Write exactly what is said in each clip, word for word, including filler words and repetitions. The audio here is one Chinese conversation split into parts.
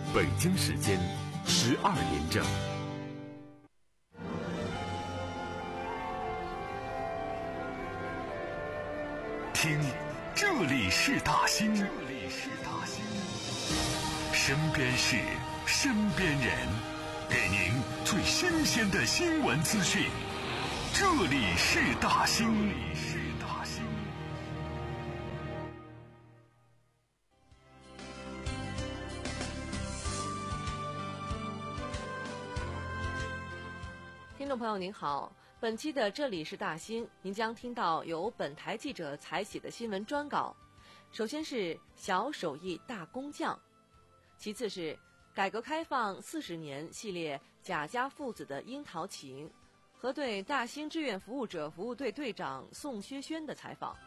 北京时间十二点整。听，这里是大兴，这里是大兴，身边事，身边人，给您最新鲜的新闻资讯。这里是大兴，这里是大兴。 听众朋友您好，本期的这里是大兴，您将听到由本台记者采写的新闻专稿。首先是小手艺大工匠，其次是改革开放四十年系列贾家父子的樱桃情和对大兴志愿服务者服务队队长宋薛轩的采访。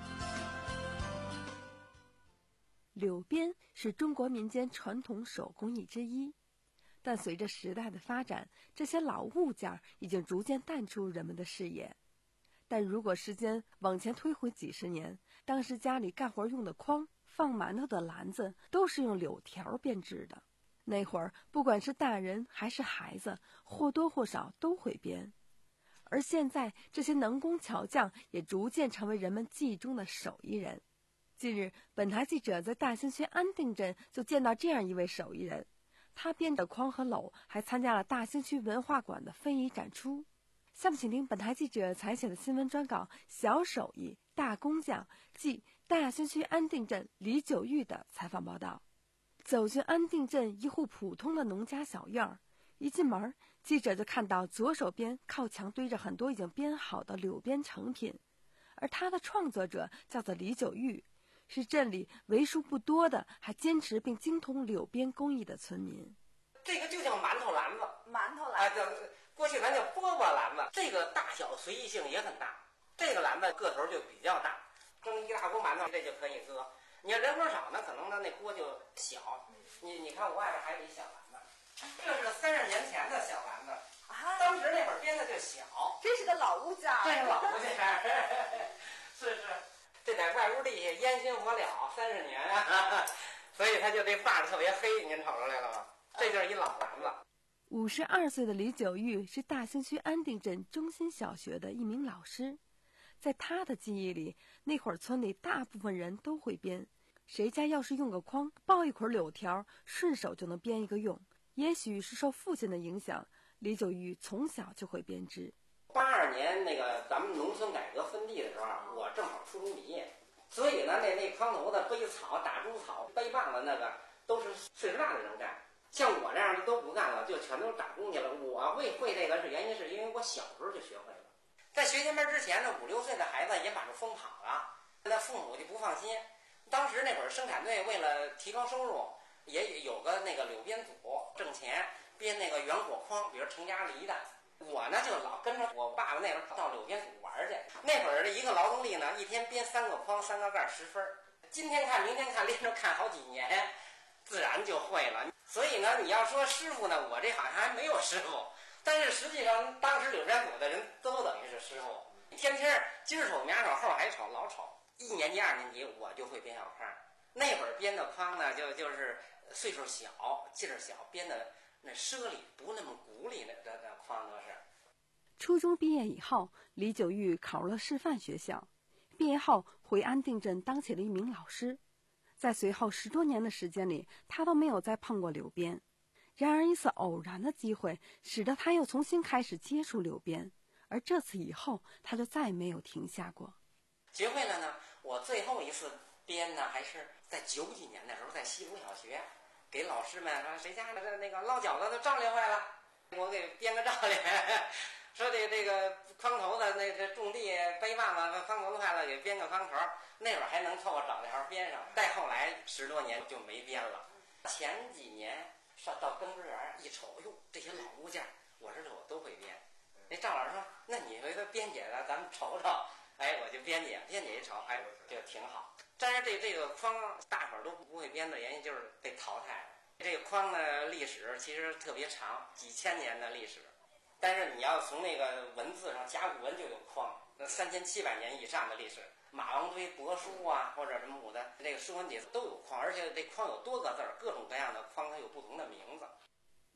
柳编是中国民间传统手工艺之一，但随着时代的发展，这些老物件已经逐渐淡出人们的视野。但如果时间往前推回几十年，当时家里干活用的筐、放馒头的篮子都是用柳条编织的。那会儿不管是大人还是孩子，或多或少都会编。而现在这些能工巧匠也逐渐成为人们记忆中的手艺人。近日，本台记者在大兴区安定镇就见到这样一位手艺人，他编的筐和篓还参加了大兴区文化馆的非遗展出。下面请听本台记者采写的新闻专稿《小手艺大工匠》暨大兴区安定镇李九玉的采访报道。走进安定镇一户普通的农家小院儿，一进门，记者就看到左手边靠墙堆着很多已经编好的柳编成品，而他的创作者叫做李九玉，是镇里为数不多的还坚持并精通柳编工艺的村民。 这个就叫馒头篮子， 馒头篮子， 啊，过去咱叫饽饽篮子。这个大小随意性也很大，这个篮子个头就比较大，蒸一大锅馒头这就可以搁。你要人活少呢，可能呢那锅就小。你你看我外边还有一小篮子，这是三十年前的小篮子， 啊， 当时那会儿编的就小， 这是个老物件， 这是老物件，是是，这在外屋地下烟熏火燎三十年啊，所以它就这把特别黑，您瞅出来了吗？这就是一老篮子。 五十二岁的李九玉是大兴区安定镇中心小学的一名老师，在他的记忆里，那会儿村里大部分人都会编，谁家要是用个筐抱一捆柳条，顺手就能编一个用。也许是受父亲的影响，李九玉从小就会编织。 八二年那个咱们农村改革分地的时候，我正好初中毕业，所以呢，那那筐头的背草、打猪草、背棒子那个都是岁数大的人干。像我这样的都不干了，就全都打工去了。我会会这个是原因是因为我小时候就学会了。在学前班之前呢，五六岁的孩子也把这风跑了，那父母就不放心。当时那会儿生产队为了提高收入，也有个那个柳编组挣钱，编那个圆果筐，比如成家梨的。我呢就老跟着我爸爸那会儿到柳编组玩去。那会儿这一个劳动力呢，一天编三个筐三个盖十分，今天看明天看，连着看好几年，自然就会了。所以呢，你要说师傅呢，我这好像还没有师傅，但是实际上当时柳编组的人都等于是师傅，天天今儿瞅明儿瞅后还瞅老瞅。一年级二年级我就会编小筐，那会儿编的筐呢，就就是岁数小劲儿小，编的那奢里不那么鼓励的这这筐都是。 初中毕业以后，李九玉考入了师范学校，毕业后回安定镇当起了一名老师。在随后十多年的时间里，他都没有再碰过柳编。然而一次偶然的机会，使得他又重新开始接触柳编，而这次以后，他就再也没有停下过。 学会了呢，我最后一次编呢，还是在九几年的时候，在西湖小学，给老师们说谁家的那个烙饺子都照例坏了，我给编个照例。说这这个筐头的那这种地背棒子筐头坏了，给编个筐头，那会儿还能凑合找条编上。再后来十多年就没编了。前几年上到耕织园一瞅，哟，这些老物件，我说这我都会编。那赵老师说，那你回头编解了，咱们瞅瞅。哎，我就编解，编解一瞅，哎，就挺好。但是这这个筐大伙儿都不会编的原因就是被淘汰了。这个筐的历史其实特别长，几千年的历史。但是你要从那个文字上，甲骨文就有筐，那三千七百年以上的历史，马王堆帛书啊，或者什么五的这个《说文解字》都有筐，而且这筐有多个字儿，各种各样的筐它有不同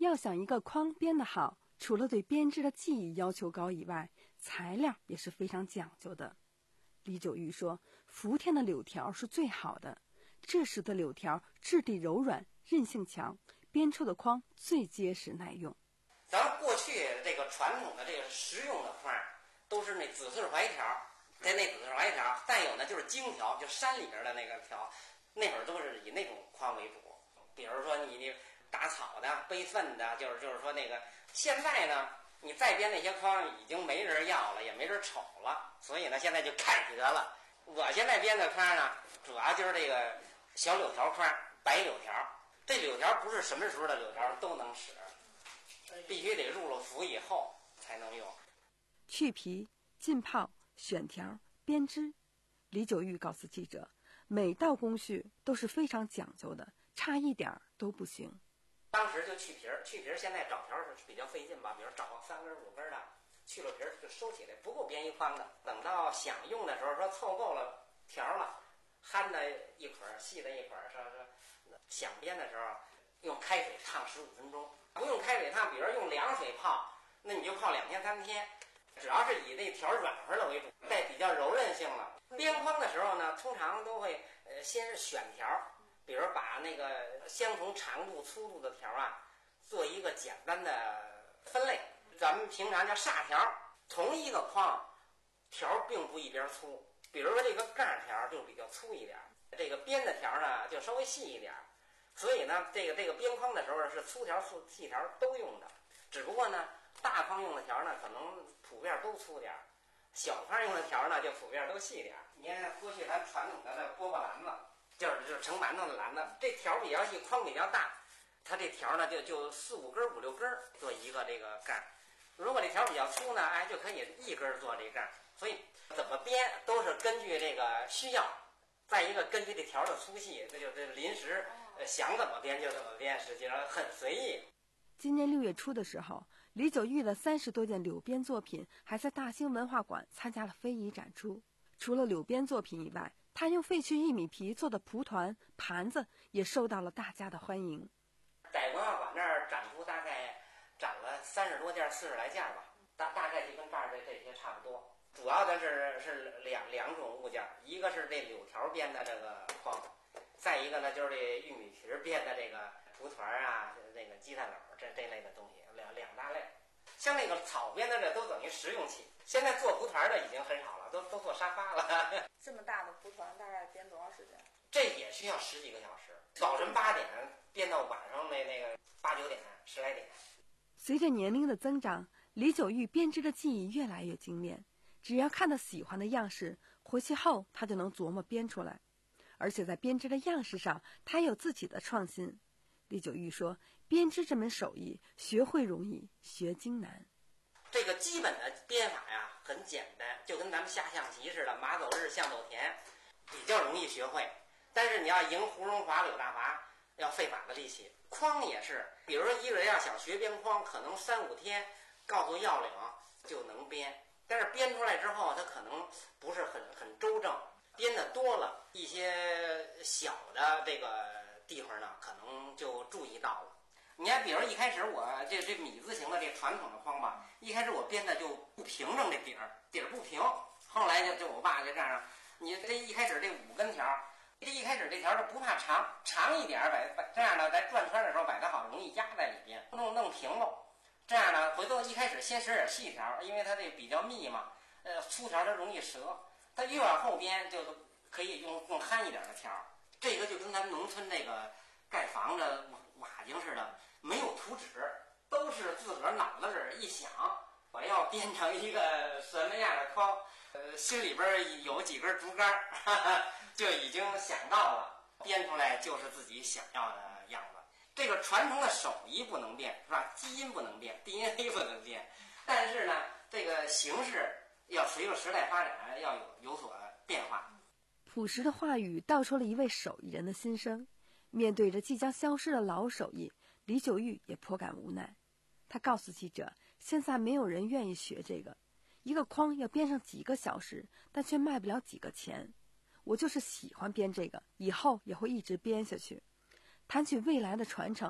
要想一个筐编得好，除了对编织的技艺要求高以外，材料也是非常讲究的。李九玉说，福田的柳条是最好的，这时的柳条质地柔软，韧性强，编出的筐最结实耐用。 咱们过去这个传统的这个实用的筐，都是那紫穗槐条，在那紫穗槐条，再有呢就是荆条，就山里边的那个条，那会儿都是以那种筐为主。比如说你你打草的、背粪的，就是就是说那个。现在呢，你再编那些筐已经没人要了，也没人瞅了，所以呢，现在就改革了。我现在编的筐呢，主要就是这个小柳条筐，白柳条。这柳条不是什么时候的柳条都能使，必须得入了伏以后才能用。 去皮、浸泡、选条、编织，李九玉告诉记者，每道工序都是非常讲究的，差一点都不行。 当时就去皮儿，去皮儿现在找条是比较费劲吧，比如找三根五根的，去了皮儿就收起来，不够编一筐的。等到想用的时候，说凑够了条了，憨的一捆儿，细的一捆儿，说说想编的时候，用开水烫十五分钟，不用开水烫，比如用凉水泡，那你就泡两天三天。只要是以那条软和的为主，带比较柔韧性了。编筐的时候呢，通常都会呃先是选条。比如把那个相同长度、粗度的条啊，做一个简单的分类。咱们平常叫煞条，同一个筐，条并不一边粗。比如说这个盖条就比较粗一点，这个边的条呢就稍微细一点。所以呢，这个这个编筐的时候是粗条、粗细条都用的。只不过呢，大筐用的条呢可能普遍都粗点，小筐用的条呢就普遍都细点。你看过去咱传统的那饽饽篮子。就是就是盛馒头的篮子，这条比较细，筐比较大，它这条呢就就四五根、五六根做一个这个盖。如果这条比较粗呢，哎，就可以一根做这盖。所以怎么编都是根据这个需要，再一个根据这条的粗细，这就是临时想怎么编就怎么编，实际上很随意。 今年六月初的时候，李九玉的三十多件柳编作品还在大兴文化馆参加了非遗展出。除了柳编作品以外，他用废去玉米皮做的蒲团、盘子也受到了大家的欢迎。 在文化馆那儿展出，大概展了三十多件、四十来件吧，大大概就跟这儿的这些差不多。主要的是是两两种物件，一个是这柳条编的这个筐，再一个呢就是这玉米皮编的这个蒲团啊、那个鸡蛋篓这这类的东西，两两大类。像那个草编的这都等于实用器，现在做蒲团的已经很少了，都都做沙发了。 这么大的蒲团大概编多长时间？ 这也需要十几个小时，早晨八点编到晚上那那个八九点、十来点。 随着年龄的增长，李九玉编织的技艺越来越精炼，只要看到喜欢的样式，回去后他就能琢磨编出来。而且在编织的样式上，他有自己的创新。李九玉说，编织这门手艺，学会容易，学精难。 这个基本的编法呀，很简单，就跟咱们下象棋似的，马走日，象走田，比较容易学会。但是你要赢胡荣华、柳大华，要费马的力气。筐也是，比如说一个人要想学编筐，可能三五天告诉要领就能编，但是编出来之后，他可能不是很很周正。编的多了，一些小的这个地方呢，可能就注意到了。你看，比如一开始我这这米字形的这传统的筐吧，一开始我编的就不平整，这底儿底儿不平。后来就就我爸就这样，你这一开始这五根条，这一开始这条就不怕长，长一点摆摆这样呢，在转圈的时候摆得好，容易压在里边，弄弄平喽。这样呢，回头一开始先使点细条，因为它这比较密嘛，呃，粗条它容易折。它越往后边就可以用更憨一点的条，这个就跟咱们农村那个盖房子瓦井似的，没有图纸，都是自个儿脑子里一想，我要编成一个什么样的筐，呃，心里边有几根竹竿，哈哈，就已经想到了，编出来就是自己想要的样子。这个传统的手艺不能变，是吧？基因不能变 ，D N A 不能变，但是呢，这个形式要随着时代发展要有有所变化。 朴实的话语道出了一位手艺人的心声。面对着即将消失的老手艺，李九玉也颇感无奈。他告诉记者，现在没有人愿意学这个，一个筐要编上几个小时，但却卖不了几个钱。我就是喜欢编这个，以后也会一直编下去。谈起未来的传承，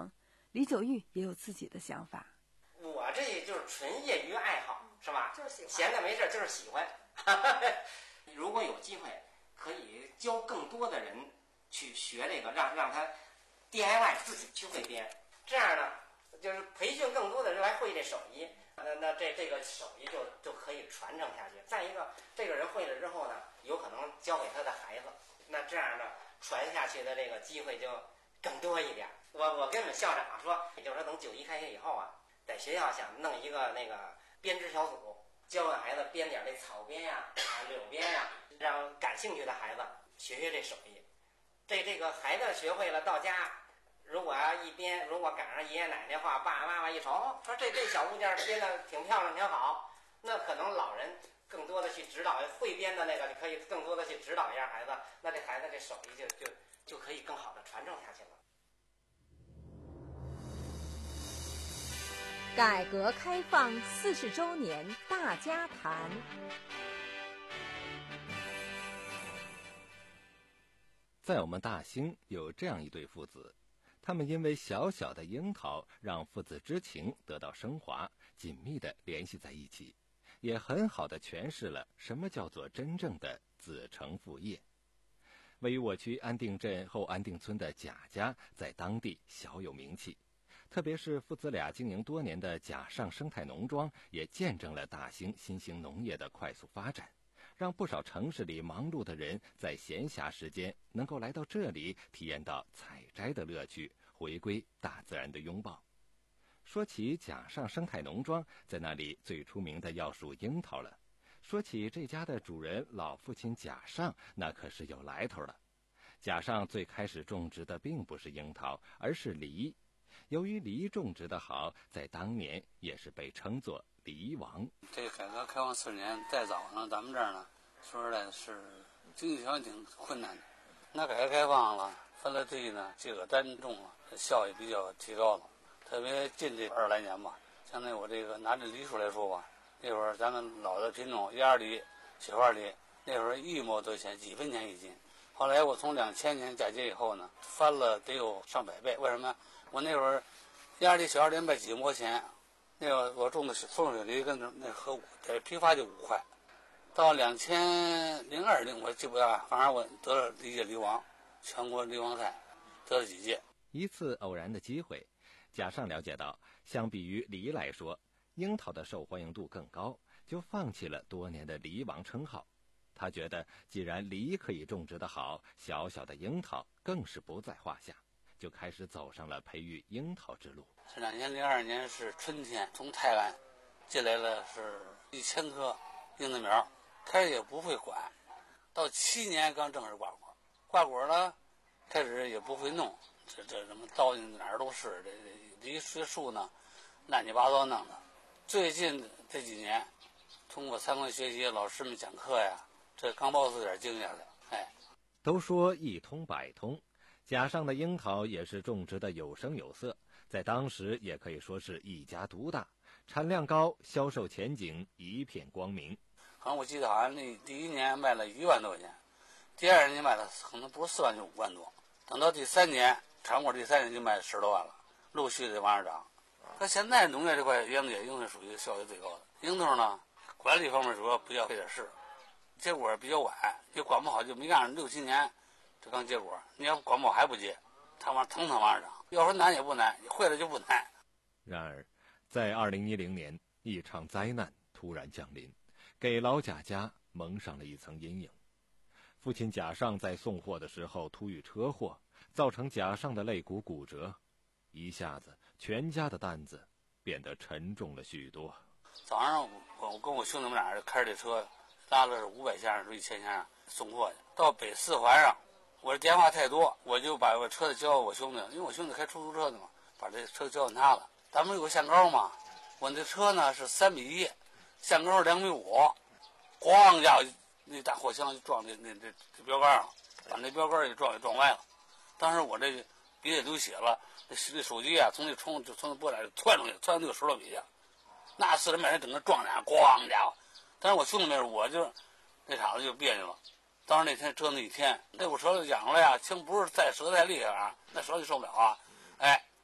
李九玉也有自己的想法。 我这就是纯业余爱好，是吧？ 就是喜欢， 闲着没事就是喜欢。如果有机会，可以教更多的人去学这个，让让他 D I Y 自己去会编，这样呢，就是培训更多的人来会这手艺，那那这这个手艺就就可以传承下去。再一个，这个人会了之后呢，有可能教给他的孩子，那这样呢，传下去的这个机会就更多一点。我我跟我们校长说，也就是说等九一开学以后啊，在学校想弄一个那个编织小组，教给孩子编点这草编呀、啊、柳编呀，让感兴趣的孩子学学这手艺。这这个孩子学会了，到家如果要一编，如果赶上爷爷奶奶话，爸爸妈妈一瞅，说这这小物件编的挺漂亮挺好，那可能老人更多的去指导，会编的那个你可以更多的去指导一下孩子，那这孩子这手艺就就就可以更好的传承下去了。 改革开放四十周年大家谈。 在我们大兴有这样一对父子，他们因为小小的樱桃让父子之情得到升华，紧密地联系在一起，也很好地诠释了什么叫做真正的子承父业。位于我区安定镇后安定村的贾家在当地小有名气，特别是父子俩经营多年的贾上生态农庄，也见证了大兴新兴农业的快速发展，让不少城市里忙碌的人在闲暇时间能够来到这里，体验到采摘的乐趣，回归大自然的拥抱。说起贾上生态农庄，在那里最出名的要数樱桃了。说起这家的主人老父亲贾上，那可是有来头了。贾上最开始种植的并不是樱桃，而是梨。由于梨种植的好，在当年也是被称作梨王。 这个改革开放四十年再早呢，咱们这儿呢，说实在是经济条件挺困难的。那改革开放了，分了地呢，这个单种了，效益比较提高了。特别近这二十来年吧，相当于我这个拿这梨树来说吧，那会儿咱们老的品种鸭梨、雪花梨，那会儿一毛多钱，几分钱一斤。后来我从两千年嫁接以后呢，翻了得有上百倍。为什么？我那会儿鸭梨、雪花梨卖几毛钱，那个我种的风水梨跟那和在批发就五块。到两千零二零我记不得，反正我得了梨界梨王，全国梨王赛得了几届。 一次偶然的机会，贾上了解到，相比于梨来说，樱桃的受欢迎度更高，就放弃了多年的梨王称号。他觉得既然梨可以种植得好，小小的樱桃更是不在话下，就开始走上了培育樱桃之路。 是两千零二年是春天，从泰安进来了是一千棵樱桃苗，开始也不会管，到七年刚正式挂果，挂果呢，开始也不会弄，这这什么糟践哪儿都是，这这梨学树呢，乱七八糟弄的。最近这几年，通过参观学习，老师们讲课呀，这刚爆出点经验来，哎。 都说一通百通，贾上的樱桃也是种植的有声有色，在当时也可以说是一家独大，产量高，销售前景一片光明。 好像我记得好像那第一年卖了一万多块钱，第二年卖了可能不是四万就五万多，等到第三年产果第三年就卖十多万了，陆续的往上涨。那现在农业这块樱也应该属于效益最高的。樱桃呢，管理方面主要比较费点事，结果比较晚，就管不好就没干上六七年，这刚结果。你要管不好还不结，它往腾腾往上涨。要说难也不难，会了就不难。 然而，在二零一零年，一场灾难突然降临，给老贾家蒙上了一层阴影。父亲贾上在送货的时候突遇车祸，造成贾上的肋骨骨折，一下子全家的担子变得沉重了许多。 早上我我跟我兄弟们俩开着这车，拉了五百箱是一千箱送货去，到北四环上，我这电话太多，我就把我车子交给我兄弟，因为我兄弟开出租车的嘛，把这车交给他了。咱们有个限高嘛，我那车呢是三米一，限高是两米五，咣家伙那大货箱就撞那那这这标杆上，把那标杆也撞给撞歪了。当时我这鼻子流血了，那那手机啊从那冲就从那玻璃窜出去，窜那个十多米去，那四人把人整个撞俩，咣家伙！但是我兄弟那我就那场子就别扭了。当时那天折腾一天，那股舌头痒了呀，轻不是再折太厉害啊，那舌头就受不了啊。哎，眼压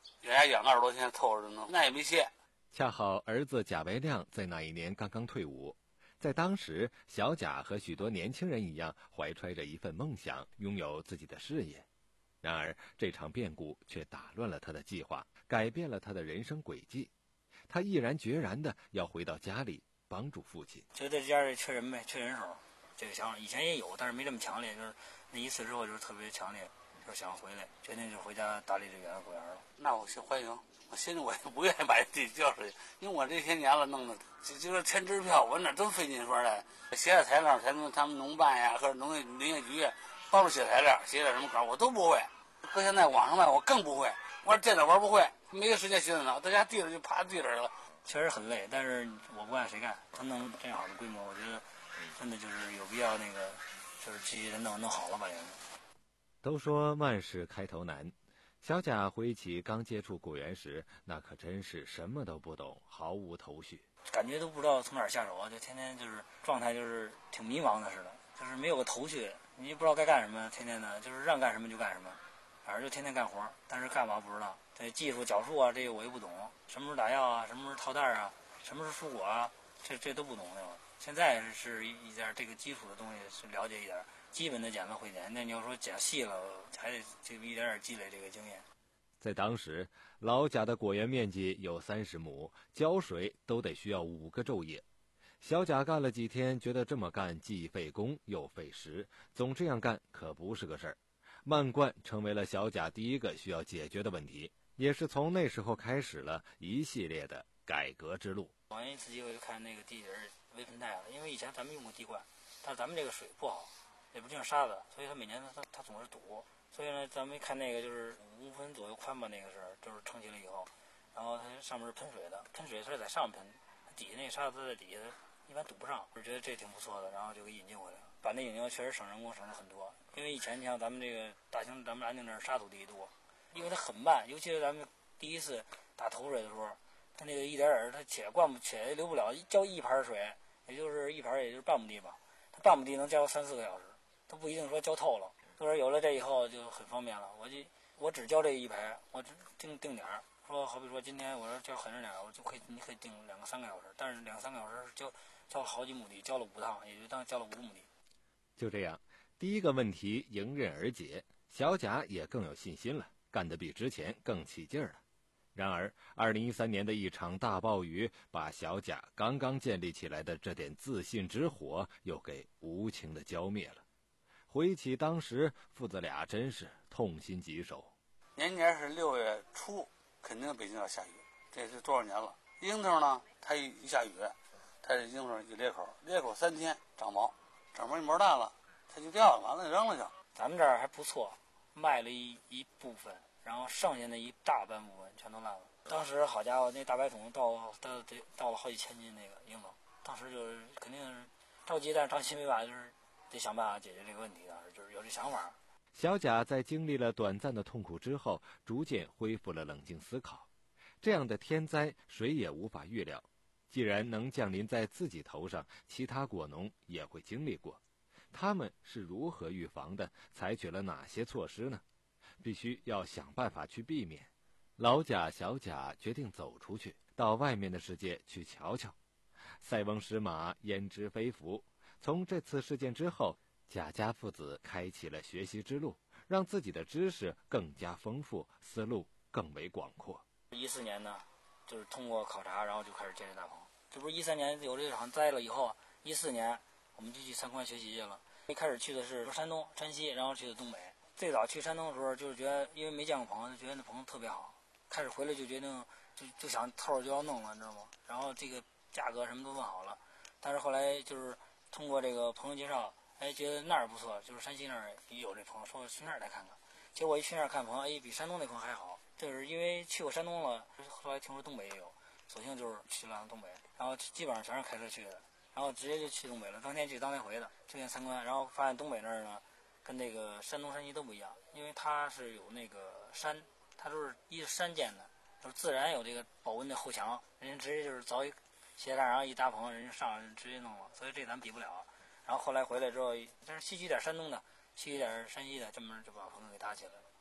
养二十多天凑着弄，那也没歇。 恰好儿子贾维亮在那一年刚刚退伍，在当时，小贾和许多年轻人一样，怀揣着一份梦想，拥有自己的事业。然而，这场变故却打乱了他的计划，改变了他的人生轨迹。他毅然决然地要回到家里帮助父亲。 觉得家里缺人呗，缺人手，这个想法以前也有，但是没这么强烈。就是那一次之后，就是特别强烈，就是想回来，决定就回家打理这园果园了。 那我先欢迎。我心里我也不愿意把这地交出去，因为我这些年了弄的，就就说签支票，我哪都费劲说的，写点材料才能他们农办呀或者农业林业局帮助写材料，写点什么稿我都不会。搁现在网上卖我更不会，我说电脑玩不会，没有时间学电脑，在家地着就趴地着了。 确实很累，但是我不干谁干？他弄这样好的规模，我觉得真的就是有必要那个，就是继续弄弄好了吧。 都说万事开头难。小贾回忆起刚接触果园时，那可真是什么都不懂，毫无头绪， 感觉都不知道从哪儿下手啊！就天天就是状态就是挺迷茫的似的，就是没有个头绪，你也不知道该干什么，天天的就是让干什么就干什么，反正就天天干活，但是干嘛不知道。这技术脚术啊，这个我又不懂，什么时候打药啊，什么时候套袋啊，什么时候蔬果啊，这这都不懂的。现在是一点这个基础的东西是了解一点。基本的剪子会剪，那你要说剪细了，还得这一点点积累这个经验。 在当时，老贾的果园面积有三十亩，浇水都得需要五个昼夜。小贾干了几天，觉得这么干既费工又费时，总这样干可不是个事儿。漫灌成为了小贾第一个需要解决的问题，也是从那时候开始了一系列的改革之路。 往一次机会就看那个地底微盆带了，因为以前咱们用过滴灌，但是咱们这个水不好。也不净沙子，所以它每年它它总是堵，所以呢，咱们一看那个就是五分左右宽吧，那个是就是撑起来以后，然后它上面是喷水的，喷水它是在上面喷，底下那个沙子在底下，一般堵不上，就觉得这挺不错的，然后就给引进回来了。把那引进确实省人工省了很多，因为以前你像咱们这个大兴，咱们安定这儿沙土地多，因为它很慢，尤其是咱们第一次打头水的时候，它那个一点点它且灌不且流不了，浇一盘水，也就是一盘也就是半亩地吧，它半亩地能浇三四个小时。它不一定说浇透了，就是有了这以后就很方便了。我就我只浇这一排，我只定定点儿，说好比说今天我要浇狠着点，我就可以你可以定两个三个小时，但是两三个小时浇浇了好几亩地，浇了五趟，也就当浇了五亩地。 就这样，第一个问题迎刃而解，小贾也更有信心了，干得比之前更起劲儿了。然而，二零一三年的一场大暴雨，把小贾刚刚建立起来的这点自信之火，又给无情地浇灭了。回忆起当时，父子俩真是痛心疾首。 年年是六月初，肯定北京要下雨，这是多少年了？樱桃呢，它一一下雨，它这樱桃一裂口，裂口三天长毛，长毛一毛大了，它就掉了，完了扔了就。 咱们这儿还不错，卖了一一部分，然后剩下的一大半部分全都烂了。当时好家伙，那大白桶到到得到了好几千斤那个樱桃，当时就是肯定是着急，但是着急没办法，就是得想办法解决这个问题，当时就是有这想法。 小贾在经历了短暂的痛苦之后，逐渐恢复了冷静思考。这样的天灾，谁也无法预料。既然能降临在自己头上，其他果农也会经历过。他们是如何预防的？采取了哪些措施呢？必须要想办法去避免。老贾、小贾决定走出去，到外面的世界去瞧瞧。塞翁失马，焉知非福。从这次事件之后，贾家父子开启了学习之路，让自己的知识更加丰富，思路更为广阔。 一四年呢，就是通过考察，然后就开始建立大棚。这不是一三年有这场灾了以后，一四年我们就去参观学习去了。一开始去的是山东、山西，然后去的东北。最早去山东的时候，就是觉得因为没见过棚，就觉得那棚特别好。开始回来就决定就就想透就要弄了，你知道吗？然后这个价格什么都问好了，但是后来就是通过这个朋友介绍，哎，觉得那儿不错，就是山西那儿也有这棚，说去那儿来看看。结果一去那儿看棚，哎，比山东那棚还好。就是因为去过山东了，后来听说东北也有，索性就是去了东北，然后基本上全是开车去的，然后直接就去东北了，当天去当天回的，这边参观，然后发现东北那儿呢，跟那个山东、山西都不一样，因为它是有那个山，它都是依着山建的，就是自然有这个保温的后墙，人家直接就是凿一斜栏，然后一搭棚，人家上来直接弄了，所以这咱比不了。然后后来回来之后，但是吸取点山东的，吸取点山西的，这么就把棚给搭起来了。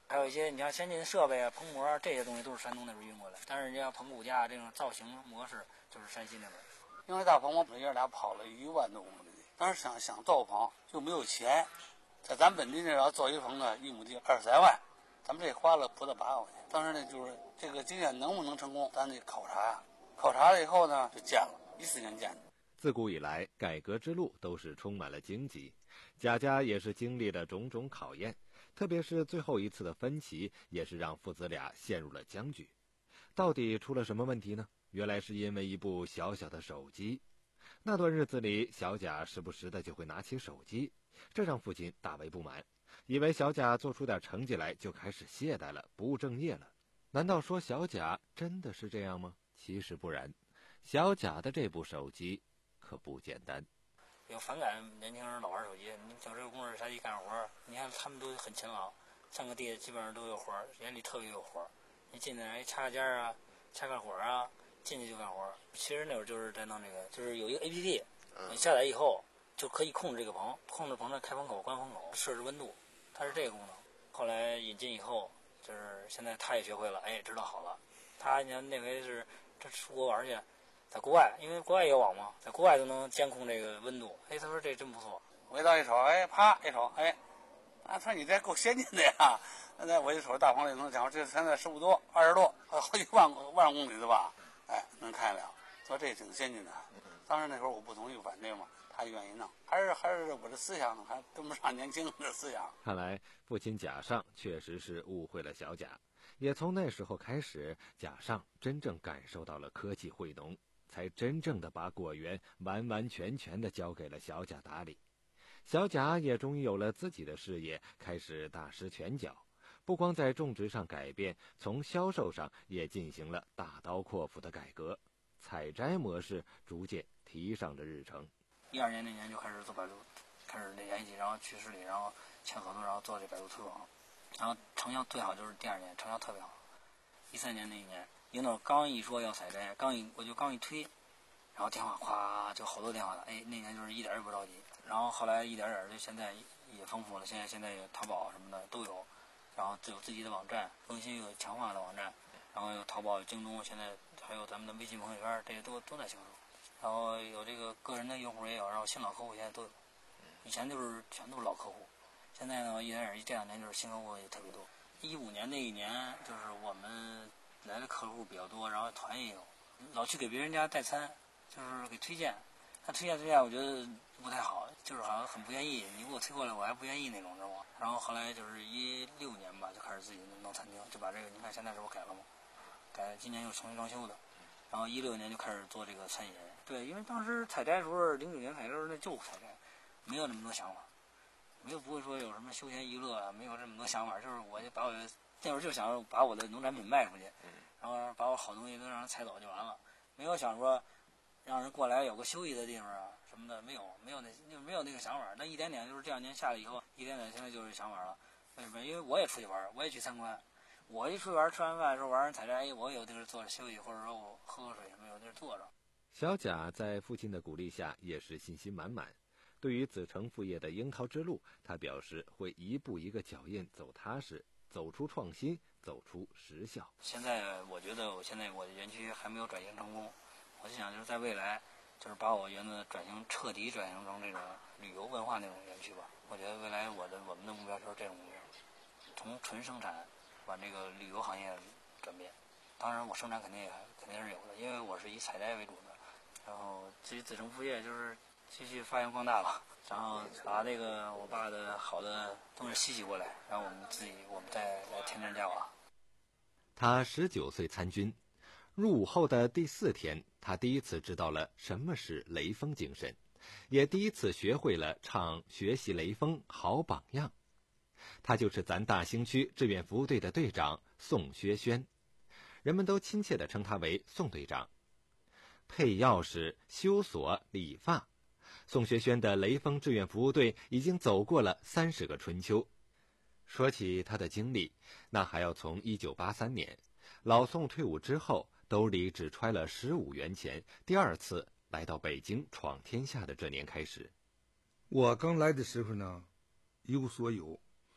还有一些你像先进的设备啊、棚膜啊这些东西都是山东那边运过来，但是你像棚骨架这种造型模式就是山西那边。 因为大棚我们爷俩跑了一万多公里，当时想想造棚就没有钱，在咱本地那要造一棚呢，一亩地二三万，咱们这花了不到八万块钱。当时呢就是这个经验能不能成功，咱得考察呀。考察了以后呢，就建了，一四年建的。 自古以来，改革之路都是充满了荆棘，贾家也是经历了种种考验，特别是最后一次的分歧，也是让父子俩陷入了僵局。到底出了什么问题呢？原来是因为一部小小的手机。那段日子里，小贾时不时的就会拿起手机，这让父亲大为不满，以为小贾做出点成绩来就开始懈怠了，不务正业了。难道说小贾真的是这样吗？其实不然，小贾的这部手机可不简单。 有反感年轻人老玩手机，你小这个工人下地干活，你看他们都很勤劳，上个地基本上都有活，眼里特别有活。你进来插个尖啊，掐个火啊，进去就干活。其实那会儿就是在弄这个，就是有一个 A P P， 你下载以后就可以控制这个棚，控制棚的开风口、关风口，设置温度，它是这个功能。后来引进以后，就是现在他也学会了，哎，知道好了。他你看那回是这出国玩去。在国外，因为国外也有网嘛，在国外都能监控这个温度。哎，他说这真不错。 我一到一瞅，哎，啪一瞅，哎，啊，他说你这够先进的呀。现在我一瞅大棚里能讲，这现在十五多、二十多，好几万万公里的吧？哎，能看得了，说这挺先进的。当时那时候我不同意反对嘛，他愿意弄，还是还是我的思想还跟不上年轻人的思想。 看来父亲贾尚确实是误会了小贾，也从那时候开始，贾尚真正感受到了科技惠农。才真正的把果园完完全全的交给了小贾打理，小贾也终于有了自己的事业，开始大施拳脚，不光在种植上改变，从销售上也进行了大刀阔斧的改革，采摘模式逐渐提上了日程。 一二年那年就开始做百度，开始联系，然后去市里，然后签合同，然后做这百度推广，然后成效最好就是第二年，成效特别好。一三年那一年。领导刚一说要采摘，刚一我就刚一推，然后电话咵就好多电话了，哎，那年就是一点也不着急。然后后来一点点就现在也丰富了，现在现在有淘宝什么的都有，然后有自己的网站，更新有强化的网站，然后有淘宝、有京东，现在还有咱们的微信朋友圈，这些都都在销售。然后有这个个人的用户也有，然后新老客户现在都有。以前就是全都是老客户，现在呢一点点这两年就是新客户也特别多。一五年那一年就是我们。来的客户比较多，然后团也有，老去给别人家代餐，就是给推荐。他推荐推荐，我觉得不太好，就是好像很不愿意。你给我推过来，我还不愿意那种，知道吗？然后后来就是一六年吧，就开始自己弄餐厅，就把这个，你看现在这不改了吗？改，今年又重新装修的。然后一六年就开始做这个餐饮。对，因为当时采摘的时候，零九年采摘的时候那就采摘，没有那么多想法，没有不会说有什么休闲娱乐啊，没有这么多想法，就是我就把我的。那会儿就想把我的农产品卖出去，然后把我好东西都让人采走就完了，没有想说让人过来有个休息的地方啊什么的，没有，没有那没有那个想法。那一点点就是这两年下来以后，一点点现在就是想法了。为什么？因为我也出去玩，我也去参观，我一出去玩，吃完饭的时候玩人采摘，我有地儿坐着休息，或者说我喝喝水什么有地儿坐着。 小贾在父亲的鼓励下也是信心满满，对于子承父业的樱桃之路，他表示会一步一个脚印走踏实。走出创新，走出实效。 现在我觉得，我现在我的园区还没有转型成功，我就想就是在未来，就是把我园子转型彻底转型成这种旅游文化那种园区吧。我觉得未来我的我们的目标就是这种目标，从纯生产往这个旅游行业转变。当然，我生产肯定也肯定是有的，因为我是以采摘为主的。然后至于子承父业，就是继续发扬光大吧。然后把那个我爸的好的东西吸取过来，然后我们自己我们再来添砖加瓦。 他十九岁参军，入伍后的第四天，他第一次知道了什么是雷锋精神，也第一次学会了唱学习雷锋好榜样。他就是咱大兴区志愿服务队的队长宋学轩，人们都亲切地称他为宋队长。配钥匙、修锁、理发，宋学轩的雷锋志愿服务队已经走过了三十个春秋。说起他的经历，那还要从一九八三年老宋退伍之后，兜里只揣了十五元钱，第二次来到北京闯天下的这年开始。 我刚来的时候呢，一无所有，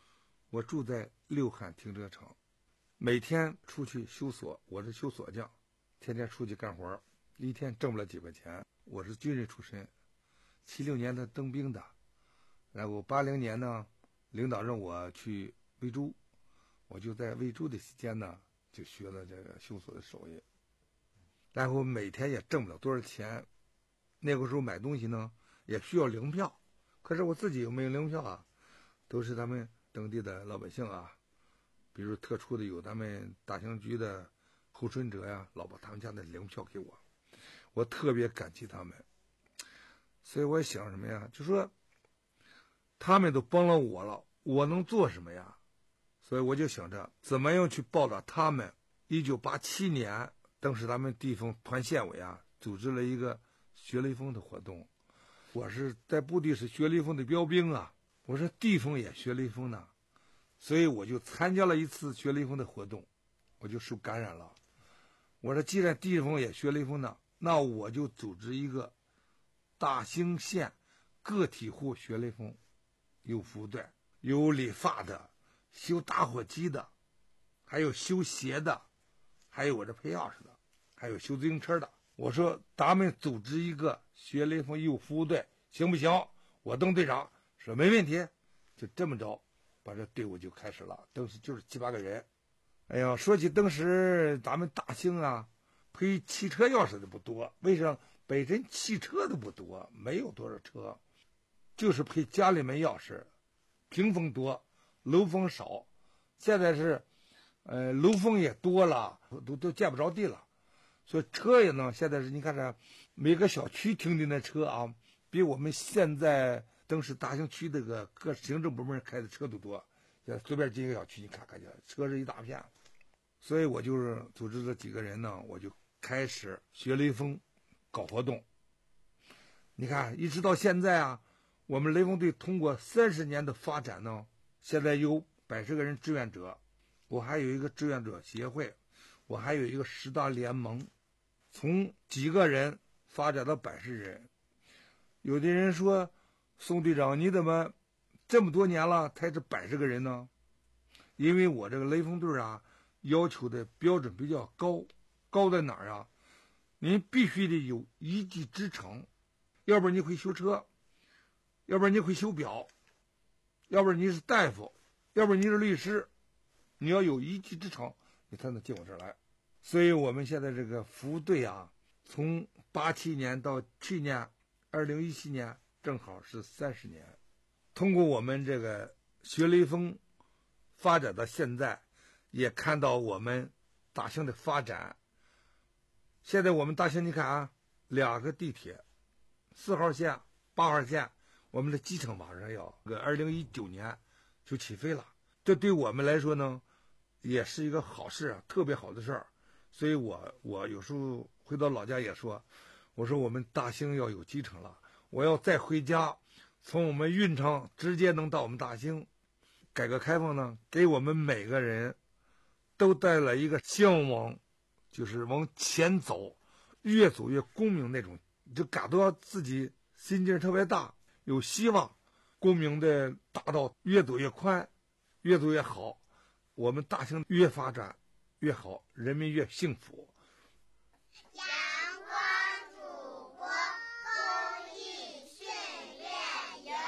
我住在六汉停车场，每天出去修锁，我是修锁匠，天天出去干活，一天挣不了几块钱。我是军人出身，七六年的当兵的，然后八零年呢，领导让我去维州，我就在维州的期间呢，就学了这个修锁的手艺，然后每天也挣不了多少钱。那个时候买东西呢，也需要粮票，可是我自己又没有粮票啊，都是他们当地的老百姓啊，比如特殊的有咱们大兴局的候春者呀，老把他们家的粮票给我，我特别感激他们。所以我想什么呀，就说他们都帮了我了，我能做什么呀？所以我就想着怎么样去报答他们。一九八七年，当时咱们地方团县委啊，组织了一个学雷锋的活动。我是在部队是学雷锋的标兵啊，我说地方也学雷锋呢，所以我就参加了一次学雷锋的活动，我就受感染了。我说既然地方也学雷锋呢，那我就组织一个大兴县个体户学雷锋，有服务队，有理发的，修打火机的，还有修鞋的，还有我这配钥匙的，还有修自行车的。我说咱们组织一个学雷锋义务服务队行不行？我当队长说没问题。就这么着把这队伍就开始了，当时就是七八个人。哎呀，说起当时咱们大兴啊，配汽车钥匙的不多，为什么？本身汽车的不多，没有多少车，就是配家里面钥匙。屏风多，楼房少，现在是呃楼房也多了，都都见不着地了。所以车也呢，现在是你看这每个小区停的那车啊，比我们现在当时大兴区这个各行政部门开的车都多。现在随便进一个小区，你看看去，车是一大片。所以我就是组织这几个人呢，我就开始学雷锋，搞活动。你看，一直到现在啊，我们雷锋队通过三十年的发展呢，现在有百十个人志愿者，我还有一个志愿者协会，我还有一个十大联盟。从几个人发展到百十人。有的人说，宋队长你怎么这么多年了才是百十个人呢？因为我这个雷锋队啊，要求的标准比较高。高在哪儿啊？您必须得有一技之长，要不然你会修车，要不然你会修表，要不然你是大夫，要不然你是律师，你要有一技之长，你才能进我这儿来。所以我们现在这个服务队啊，从八七年到去年二零一七年，正好是三十年。通过我们这个学雷锋发展到现在，也看到我们大兴的发展。现在我们大兴你看啊，两个地铁，四号线、八号线，我们的机场马上要个二零一九年就起飞了。这对我们来说呢，也是一个好事啊，特别好的事儿。所以我我有时候回到老家也说，我说我们大兴要有机场了，我要再回家，从我们运城直接能到我们大兴。改革开放呢，给我们每个人都带来一个向往，就是往前走，越走越光明那种，就感到自己心劲特别大，有希望，光明的大道越走越宽，越走越好，我们大兴越发展越好，人民越幸福。 阳光祖国公益训练营。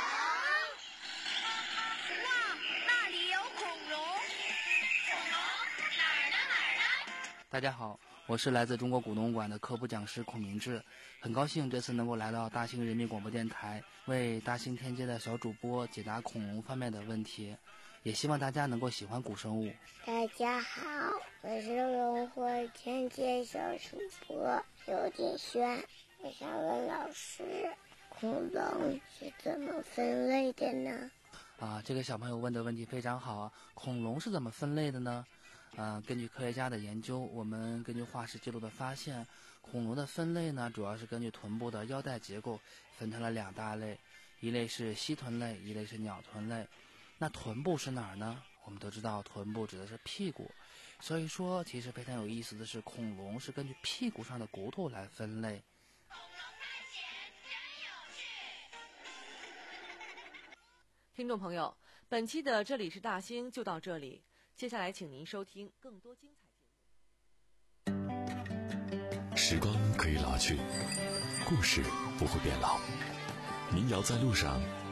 哇，那里有恐龙！ 恐龙哪儿呢哪儿呢？ 大家好，我是来自中国古农馆的科普讲师孔明志，很高兴这次能够来到大兴人民广播电台，为大兴天街的小主播解答恐龙方面的问题。也希望大家能够喜欢古生物。 大家好，我是龙活天街小主播刘景轩。我想问老师，恐龙是怎么分类的呢？ 啊，这个小朋友问的问题非常好啊！恐龙是怎么分类的呢？啊，根据科学家的研究，我们根据化石记录的发现，恐龙的分类呢，主要是根据臀部的腰带结构分成了两大类，一类是蜥臀类，一类是鸟臀类。那臀部是哪儿呢？我们都知道臀部指的是屁股，所以说其实非常有意思的是，恐龙是根据屁股上的骨头来分类。 听众朋友， 本期的这里是大兴就到这里，接下来请您收听更多精彩节目。时光可以老去，故事不会变老。民谣在路上，